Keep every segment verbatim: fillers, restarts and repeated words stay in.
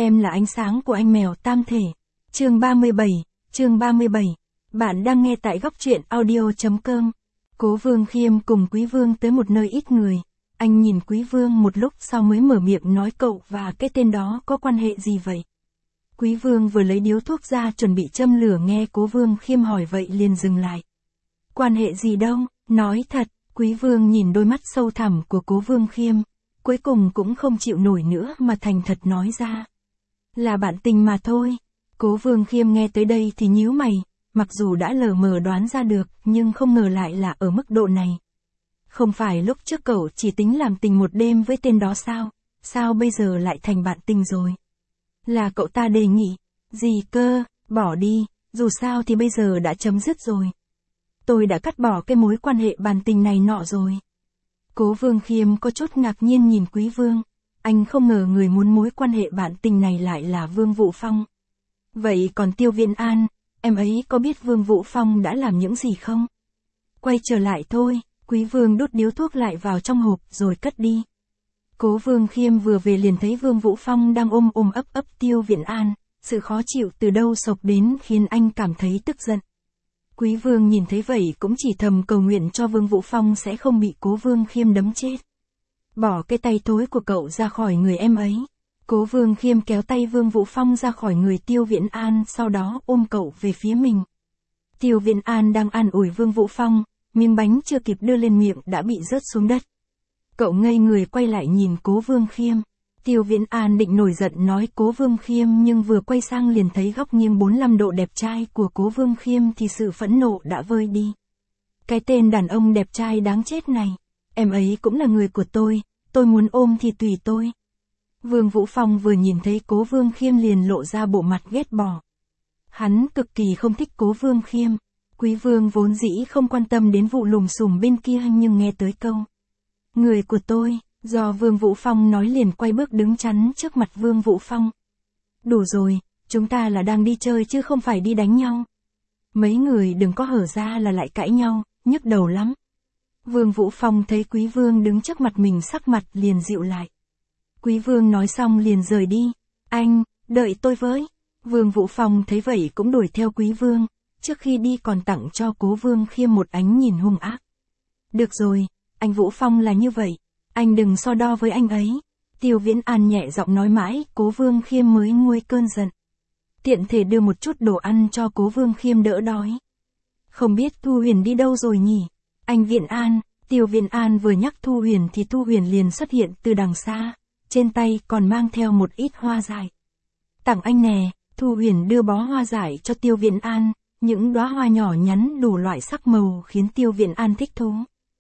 Em là ánh sáng của anh mèo tam thể. Chương ba mươi bảy, chương ba mươi bảy. Bạn đang nghe tại góc truyện audio chấm com. Cố Vương Khiêm cùng Quý Vương tới một nơi ít người. Anh nhìn Quý Vương một lúc sau mới mở miệng nói cậu và cái tên đó có quan hệ gì vậy? Quý Vương vừa lấy điếu thuốc ra chuẩn bị châm lửa nghe Cố Vương Khiêm hỏi vậy liền dừng lại. Quan hệ gì đâu, nói thật. Quý Vương nhìn đôi mắt sâu thẳm của Cố Vương Khiêm, cuối cùng cũng không chịu nổi nữa mà thành thật nói ra. Là bạn tình mà thôi. Cố Vương Khiêm nghe tới đây thì nhíu mày, mặc dù đã lờ mờ đoán ra được nhưng không ngờ lại là ở mức độ này. Không phải lúc trước cậu chỉ tính làm tình một đêm với tên đó sao, sao bây giờ lại thành bạn tình rồi? Là cậu ta đề nghị, gì cơ, bỏ đi, dù sao thì bây giờ đã chấm dứt rồi. Tôi đã cắt bỏ cái mối quan hệ bàn tình này nọ rồi. Cố Vương Khiêm có chút ngạc nhiên nhìn Quý Vương. Anh không ngờ người muốn mối quan hệ bạn tình này lại là Vương Vũ Phong. Vậy còn Tiêu Viễn An, em ấy có biết Vương Vũ Phong đã làm những gì không? Quay trở lại thôi, Quý Vương đút điếu thuốc lại vào trong hộp rồi cất đi. Cố Vương Khiêm vừa về liền thấy Vương Vũ Phong đang ôm ôm ấp ấp Tiêu Viễn An, sự khó chịu từ đâu sộc đến khiến anh cảm thấy tức giận. Quý Vương nhìn thấy vậy cũng chỉ thầm cầu nguyện cho Vương Vũ Phong sẽ không bị Cố Vương Khiêm đấm chết. Bỏ cái tay thối của cậu ra khỏi người em ấy. Cố Vương Khiêm kéo tay Vương Vũ Phong ra khỏi người Tiêu Viễn An, sau đó ôm cậu về phía mình. Tiêu Viễn An đang an ủi Vương Vũ Phong, miếng bánh chưa kịp đưa lên miệng đã bị rớt xuống đất. Cậu ngây người quay lại nhìn Cố Vương Khiêm. Tiêu Viễn An định nổi giận nói Cố Vương Khiêm nhưng vừa quay sang liền thấy góc nghiêng bốn mươi lăm độ đẹp trai của Cố Vương Khiêm thì sự phẫn nộ đã vơi đi. Cái tên đàn ông đẹp trai đáng chết này, em ấy cũng là người của tôi, tôi muốn ôm thì tùy tôi. Vương Vũ Phong vừa nhìn thấy Cố Vương Khiêm liền lộ ra bộ mặt ghét bỏ. Hắn cực kỳ không thích Cố Vương Khiêm. Quý Vương vốn dĩ không quan tâm đến vụ lùm xùm bên kia nhưng nghe tới câu người của tôi, do Vương Vũ Phong nói liền quay bước đứng chắn trước mặt Vương Vũ Phong. Đủ rồi, chúng ta là đang đi chơi chứ không phải đi đánh nhau. Mấy người đừng có hở ra là lại cãi nhau, nhức đầu lắm. Vương Vũ Phong thấy Quý Vương đứng trước mặt mình sắc mặt liền dịu lại. Quý Vương nói xong liền rời đi. Anh, đợi tôi với. Vương Vũ Phong thấy vậy cũng đuổi theo Quý Vương, trước khi đi còn tặng cho Cố Vương Khiêm một ánh nhìn hung ác. Được rồi, anh Vũ Phong là như vậy, anh đừng so đo với anh ấy. Tiêu Viễn An nhẹ giọng nói mãi, Cố Vương Khiêm mới nguôi cơn giận. Tiện thể đưa một chút đồ ăn cho Cố Vương Khiêm đỡ đói. Không biết Thu Huyền đi đâu rồi nhỉ? Anh Viễn An, Tiêu Viễn An vừa nhắc Thu Huyền thì Thu Huyền liền xuất hiện từ đằng xa, trên tay còn mang theo một ít hoa dại. Tặng anh nè. Thu Huyền đưa bó hoa dại cho Tiêu Viễn An, những đóa hoa nhỏ nhắn đủ loại sắc màu khiến Tiêu Viễn An thích thú.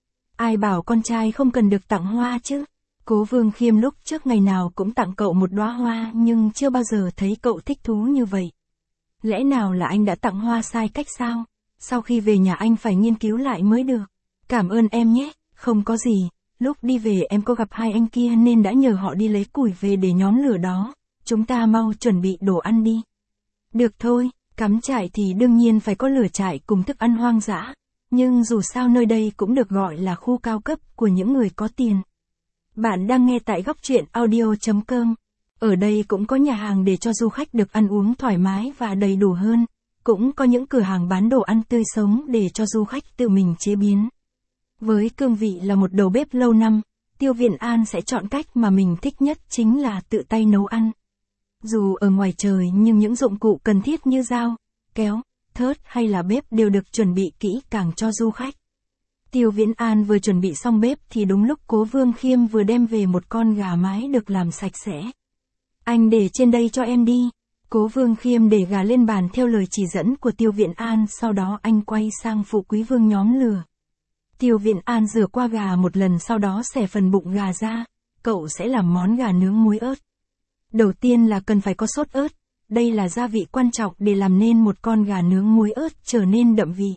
Ai bảo con trai không cần được tặng hoa chứ? Cố Vương Khiêm lúc trước ngày nào cũng tặng cậu một đóa hoa nhưng chưa bao giờ thấy cậu thích thú như vậy. Lẽ nào là anh đã tặng hoa sai cách sao? Sau khi về nhà anh phải nghiên cứu lại mới được. Cảm ơn em nhé, không có gì, lúc đi về em có gặp hai anh kia nên đã nhờ họ đi lấy củi về để nhóm lửa đó. Chúng ta mau chuẩn bị đồ ăn đi. Được thôi, cắm trại thì đương nhiên phải có lửa trại cùng thức ăn hoang dã. Nhưng dù sao nơi đây cũng được gọi là khu cao cấp của những người có tiền. Bạn đang nghe tại góc truyện audio chấm com. Ở đây cũng có nhà hàng để cho du khách được ăn uống thoải mái và đầy đủ hơn. Cũng có những cửa hàng bán đồ ăn tươi sống để cho du khách tự mình chế biến. Với cương vị là một đầu bếp lâu năm, Tiêu Viễn An sẽ chọn cách mà mình thích nhất chính là tự tay nấu ăn. Dù ở ngoài trời nhưng những dụng cụ cần thiết như dao, kéo, thớt hay là bếp đều được chuẩn bị kỹ càng cho du khách. Tiêu Viễn An vừa chuẩn bị xong bếp thì đúng lúc Cố Vương Khiêm vừa đem về một con gà mái được làm sạch sẽ. Anh để trên đây cho em đi. Cố Vương Khiêm để gà lên bàn theo lời chỉ dẫn của Tiêu Viễn An, sau đó anh quay sang phụ Quý Vương nhóm lửa. Tiêu Viễn An rửa qua gà một lần sau đó xẻ phần bụng gà ra, cậu sẽ làm món gà nướng muối ớt. Đầu tiên là cần phải có sốt ớt, đây là gia vị quan trọng để làm nên một con gà nướng muối ớt trở nên đậm vị.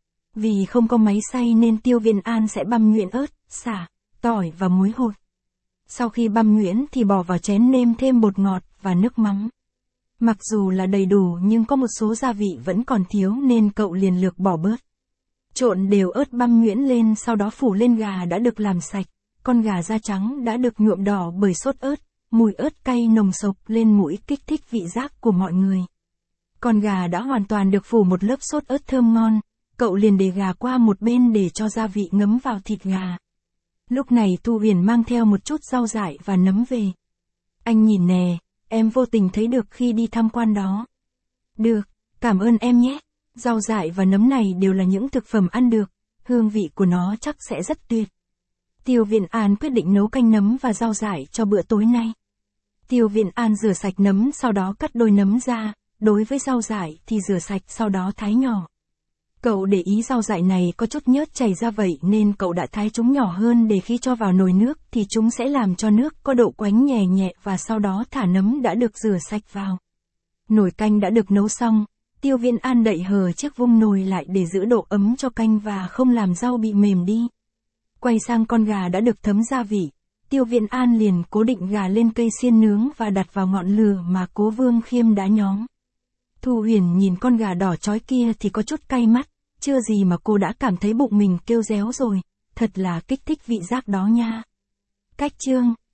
Vì không có máy xay nên Tiêu Viễn An sẽ băm nhuyễn ớt, sả, tỏi và muối hột. Sau khi băm nhuyễn thì bỏ vào chén nêm thêm bột ngọt và nước mắm. Mặc dù là đầy đủ nhưng có một số gia vị vẫn còn thiếu nên cậu liền lược bỏ bớt. Trộn đều ớt băm nhuyễn lên sau đó phủ lên gà đã được làm sạch, con gà da trắng đã được nhuộm đỏ bởi sốt ớt, mùi ớt cay nồng sộc lên mũi kích thích vị giác của mọi người. Con gà đã hoàn toàn được phủ một lớp sốt ớt thơm ngon, cậu liền để gà qua một bên để cho gia vị ngấm vào thịt gà. Lúc này Thu Huyền mang theo một chút rau dại và nấm về. Anh nhìn nè, em vô tình thấy được khi đi tham quan đó. Được, cảm ơn em nhé. Rau dại và nấm này đều là những thực phẩm ăn được, hương vị của nó chắc sẽ rất tuyệt. Tiêu Viễn An quyết định nấu canh nấm và rau dại cho bữa tối nay. Tiêu Viễn An rửa sạch nấm sau đó cắt đôi nấm ra, đối với rau dại thì rửa sạch sau đó thái nhỏ. Cậu để ý rau dại này có chút nhớt chảy ra vậy nên cậu đã thái chúng nhỏ hơn để khi cho vào nồi nước thì chúng sẽ làm cho nước có độ quánh nhẹ nhẹ và sau đó thả nấm đã được rửa sạch vào. Nồi canh đã được nấu xong, Tiêu Viễn An đậy hờ chiếc vung nồi lại để giữ độ ấm cho canh và không làm rau bị mềm đi. Quay sang con gà đã được thấm gia vị, Tiêu Viễn An liền cố định gà lên cây xiên nướng và đặt vào ngọn lửa mà Cố Vương Khiêm đã nhóm. Thu Huyền nhìn con gà đỏ chói kia thì có chút cay mắt, chưa gì mà cô đã cảm thấy bụng mình kêu réo rồi, thật là kích thích vị giác đó nha. Cách chương